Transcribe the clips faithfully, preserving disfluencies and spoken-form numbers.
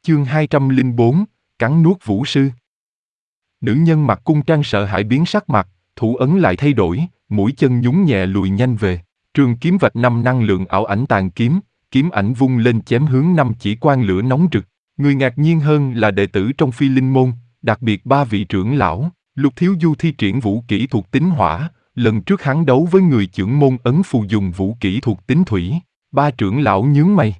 Chương hai trăm lẻ bốn, cắn nuốt vũ sư. Nữ nhân mặc cung trang sợ hãi biến sắc mặt, thủ ấn lại thay đổi, mũi chân nhún nhẹ lùi nhanh về. Trường kiếm vạch năm năng lượng ảo ảnh tàn kiếm, kiếm ảnh vung lên chém hướng năm chỉ quan lửa nóng rực. Người ngạc nhiên hơn là đệ tử trong Phi Linh môn, đặc biệt ba vị trưởng lão. Lục Thiếu Du thi triển vũ kỹ thuộc tính hỏa, lần trước hắn đấu với người trưởng môn ấn phù dùng vũ kỹ thuộc tính thủy. Ba trưởng lão nhướng mày.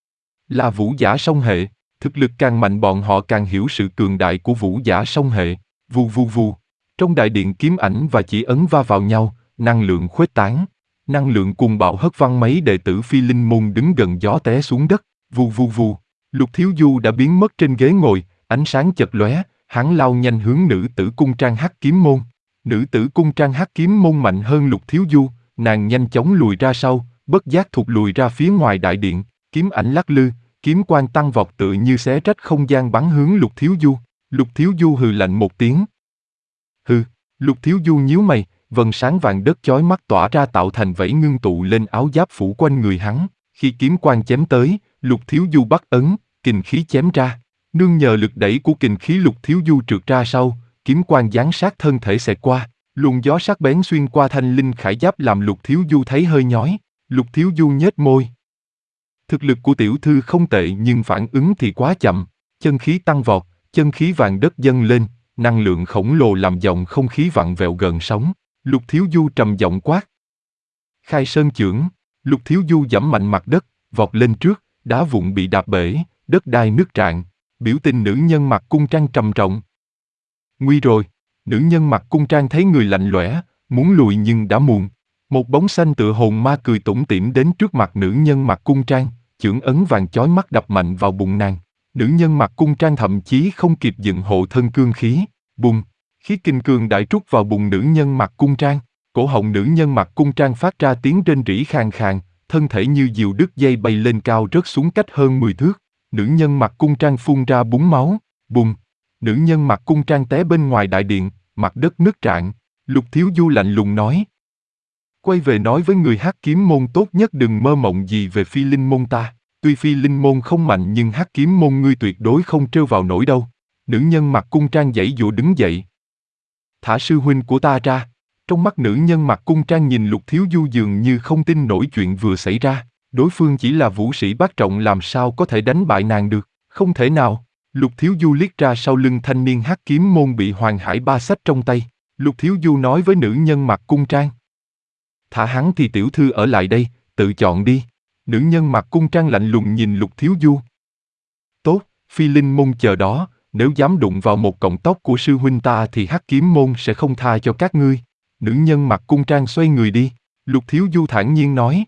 Là vũ giả song hệ, thực lực càng mạnh bọn họ càng hiểu sự cường đại của vũ giả song hệ. Vù vù vù. Trong đại điện kiếm ảnh và chỉ ấn va vào nhau, năng lượng khuếch tán. Năng lượng cuồng bạo hất văng mấy đệ tử Phi Linh môn đứng gần gió té xuống đất. Vù vù vù. Lục Thiếu Du đã biến mất trên ghế ngồi, ánh sáng chật lóe, hắn lao nhanh hướng nữ tử cung trang hắc kiếm môn. Nữ tử cung trang hắc kiếm môn mạnh hơn Lục Thiếu Du, nàng nhanh chóng lùi ra sau, bất giác thụt lùi ra phía ngoài đại điện, kiếm ảnh lắc lư, kiếm quang tăng vọt tựa như xé rách không gian bắn hướng Lục Thiếu Du. Lục Thiếu Du hừ lạnh một tiếng. Hừ, Lục Thiếu Du nhíu mày, vầng sáng vàng đất chói mắt tỏa ra tạo thành vảy ngưng tụ lên áo giáp phủ quanh người hắn. Khi kiếm quang chém tới, Lục Thiếu Du bắt ấn, kình khí chém ra. Nương nhờ lực đẩy của kình khí Lục Thiếu Du trượt ra sau, kiếm quang giáng sát thân thể xẹt qua. Luồng gió sắc bén xuyên qua thanh linh khải giáp làm Lục Thiếu Du thấy hơi nhói. Lục Thiếu Du nhếch môi. Thực lực của tiểu thư không tệ nhưng phản ứng thì quá chậm. Chân khí tăng vọt, chân khí vàng đất dâng lên, năng lượng khổng lồ làm dòng không khí vặn vẹo gần sóng. Lục Thiếu Du trầm giọng quát. Khai sơn chưởng. Lục Thiếu Du giẫm mạnh mặt đất, vọt lên trước, đá vụn bị đạp bể, đất đai nứt rạn. Biểu tình nữ nhân mặc cung trang trầm trọng. Nguy rồi. Nữ nhân mặc cung trang thấy người lạnh lẽo, muốn lùi nhưng đã muộn. Một bóng xanh tựa hồn ma cười tủm tỉm đến trước mặt nữ nhân mặc cung trang, chưởng ấn vàng chói mắt đập mạnh vào bụng nàng. Nữ nhân mặc cung trang thậm chí không kịp dựng hộ thân cương khí, bùng, khí kinh cường đại trút vào bụng nữ nhân mặc cung trang. Cổ họng nữ nhân mặc cung trang phát ra tiếng rên rỉ khàn khàn, thân thể như diều đứt dây bay lên cao rớt xuống cách hơn mười thước. Nữ nhân mặc cung trang phun ra búng máu, bùng. Nữ nhân mặc cung trang té bên ngoài đại điện, mặt đất nứt rạn. Lục Thiếu Du lạnh lùng nói. Quay về nói với người hắc kiếm môn tốt nhất đừng mơ mộng gì về Phi Linh môn ta. Tuy Phi Linh môn không mạnh nhưng hắc kiếm môn ngươi tuyệt đối không trêu vào nổi đâu. Nữ nhân mặc cung trang giãy giụa đứng dậy. Thả sư huynh của ta ra. Trong mắt nữ nhân mặc cung trang nhìn Lục Thiếu Du dường như không tin nổi chuyện vừa xảy ra. Đối phương chỉ là vũ sĩ bát trọng làm sao có thể đánh bại nàng được. Không thể nào. Lục Thiếu Du liếc ra sau lưng thanh niên hắc kiếm môn bị Hoàng Hải Ba xách trong tay. Lục Thiếu Du nói với nữ nhân mặc cung trang. Thả hắn thì tiểu thư ở lại đây, tự chọn đi. Nữ nhân mặc cung trang lạnh lùng nhìn Lục Thiếu Du. Tốt, Phi Linh môn chờ đó, nếu dám đụng vào một cọng tóc của sư huynh ta thì hắc kiếm môn sẽ không tha cho các ngươi. Nữ nhân mặc cung trang xoay người đi. Lục Thiếu Du thản nhiên nói.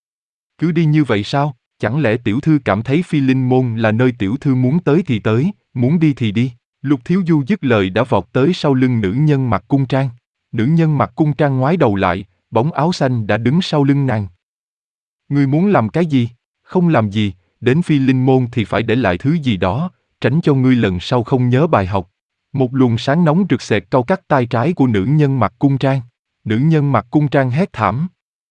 Cứ đi như vậy sao, chẳng lẽ tiểu thư cảm thấy Phi Linh môn là nơi tiểu thư muốn tới thì tới, muốn đi thì đi. Lục Thiếu Du dứt lời đã vọt tới sau lưng nữ nhân mặc cung trang. Nữ nhân mặc cung trang ngoái đầu lại, bóng áo xanh đã đứng sau lưng nàng. Ngươi muốn làm cái gì? Không làm gì, đến Phi Linh môn thì phải để lại thứ gì đó, tránh cho ngươi lần sau không nhớ bài học. Một luồng sáng nóng rực xẹt cau cắt tay trái của nữ nhân mặc cung trang. Nữ nhân mặc cung trang hét thảm.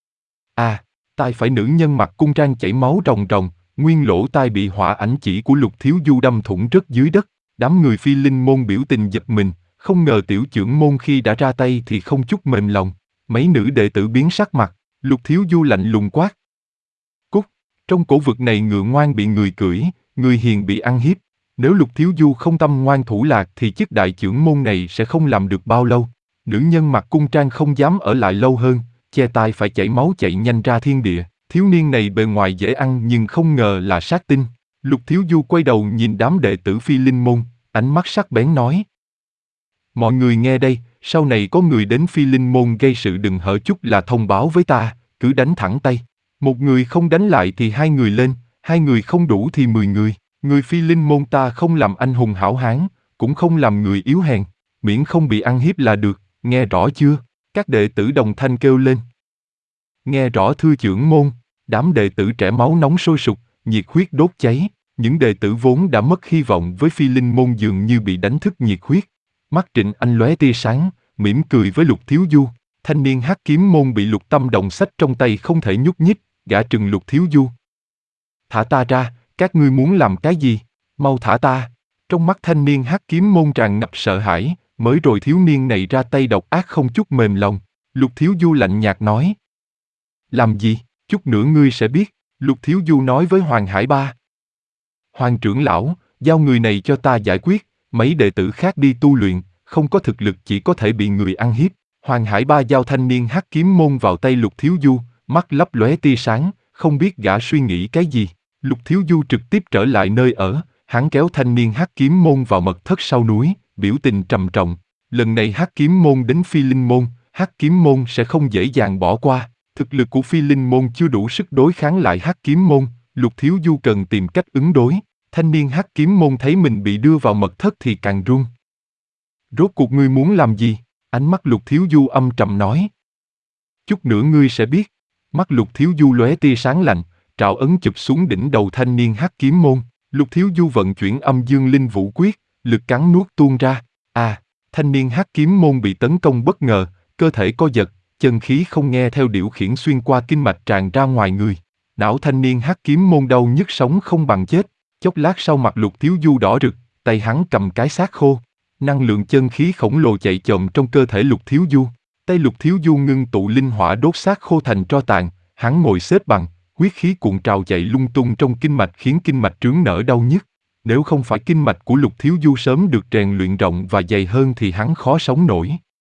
À, tai phải nữ nhân mặc cung trang chảy máu ròng ròng, nguyên lỗ tai bị hỏa ảnh chỉ của Lục Thiếu Du đâm thủng rớt dưới đất. Đám người Phi Linh môn biểu tình giật mình, không ngờ tiểu trưởng môn khi đã ra tay thì không chút mềm lòng. Mấy nữ đệ tử biến sắc mặt, Lục Thiếu Du lạnh lùng quát. Cút, trong cổ vực này ngựa ngoan bị người cưỡi, người hiền bị ăn hiếp. Nếu Lục Thiếu Du không tâm ngoan thủ lạc thì chức đại trưởng môn này sẽ không làm được bao lâu. Nữ nhân mặc cung trang không dám ở lại lâu hơn, che tai phải chảy máu chạy nhanh ra thiên địa. Thiếu niên này bề ngoài dễ ăn nhưng không ngờ là sát tinh. Lục Thiếu Du quay đầu nhìn đám đệ tử Phi Linh môn, ánh mắt sắc bén nói. Mọi người nghe đây, sau này có người đến Phi Linh môn gây sự đừng hở chút là thông báo với ta, cứ đánh thẳng tay. Một người không đánh lại thì hai người lên, hai người không đủ thì mười người. Người Phi Linh môn ta không làm anh hùng hảo hán, cũng không làm người yếu hèn, miễn không bị ăn hiếp là được, nghe rõ chưa? Các đệ tử đồng thanh kêu lên. Nghe rõ thưa trưởng môn. Đám đệ tử trẻ máu nóng sôi sục, nhiệt huyết đốt cháy. Những đệ tử vốn đã mất hy vọng với Phi Linh môn dường như bị đánh thức nhiệt huyết. Mắt Trịnh Anh lóe tia sáng, mỉm cười với Lục Thiếu Du. Thanh niên hắc kiếm môn bị Lục Tâm Đồng xách trong tay không thể nhúc nhích, gã trừng Lục Thiếu Du. Thả ta ra, các ngươi muốn làm cái gì? mau thả ta. Trong mắt thanh niên hắc kiếm môn tràn ngập sợ hãi, mới rồi thiếu niên này ra tay độc ác không chút mềm lòng. Lục Thiếu Du lạnh nhạt nói. Làm gì, chút nữa ngươi sẽ biết, Lục Thiếu Du nói với Hoàng Hải Ba. Hoàng trưởng lão, giao người này cho ta giải quyết, mấy đệ tử khác đi tu luyện, không có thực lực chỉ có thể bị người ăn hiếp. Hoàng Hải Ba giao thanh niên hắc kiếm môn vào tay Lục Thiếu Du, mắt lấp lóe tia sáng, không biết gã suy nghĩ cái gì. Lục Thiếu Du trực tiếp trở lại nơi ở, hắn kéo thanh niên hắc kiếm môn vào mật thất sau núi, biểu tình trầm trọng. Lần này hắc kiếm môn đến Phi Linh môn, hắc kiếm môn sẽ không dễ dàng bỏ qua. Thực lực của Phi Linh môn chưa đủ sức đối kháng lại hắc kiếm môn, Lục Thiếu Du cần tìm cách ứng đối. Thanh niên hắc kiếm môn thấy mình bị đưa vào mật thất thì càng run. Rốt cuộc ngươi muốn làm gì? Ánh mắt Lục Thiếu Du âm trầm nói. Chút nữa ngươi sẽ biết. Mắt Lục Thiếu Du lóe tia sáng lạnh, trảo ấn chụp xuống đỉnh đầu thanh niên hắc kiếm môn. Lục Thiếu Du vận chuyển âm dương linh vũ quyết, lực cắn nuốt tuôn ra. À, thanh niên hắc kiếm môn bị tấn công bất ngờ, cơ thể co giật, chân khí không nghe theo điều khiển xuyên qua kinh mạch tràn ra ngoài người. Não thanh niên hắc kiếm môn đau nhức sống không bằng chết. Chốc lát sau mặt Lục Thiếu Du đỏ rực, tay hắn cầm cái xác khô. Năng lượng chân khí khổng lồ chạy chồm trong cơ thể Lục Thiếu Du. Tay Lục Thiếu Du ngưng tụ linh hỏa đốt xác khô thành tro tàn, hắn ngồi xếp bằng, huyết khí cuộn trào chạy lung tung trong kinh mạch khiến kinh mạch trướng nở đau nhức. Nếu không phải kinh mạch của Lục Thiếu Du sớm được rèn luyện rộng và dày hơn thì hắn khó sống nổi.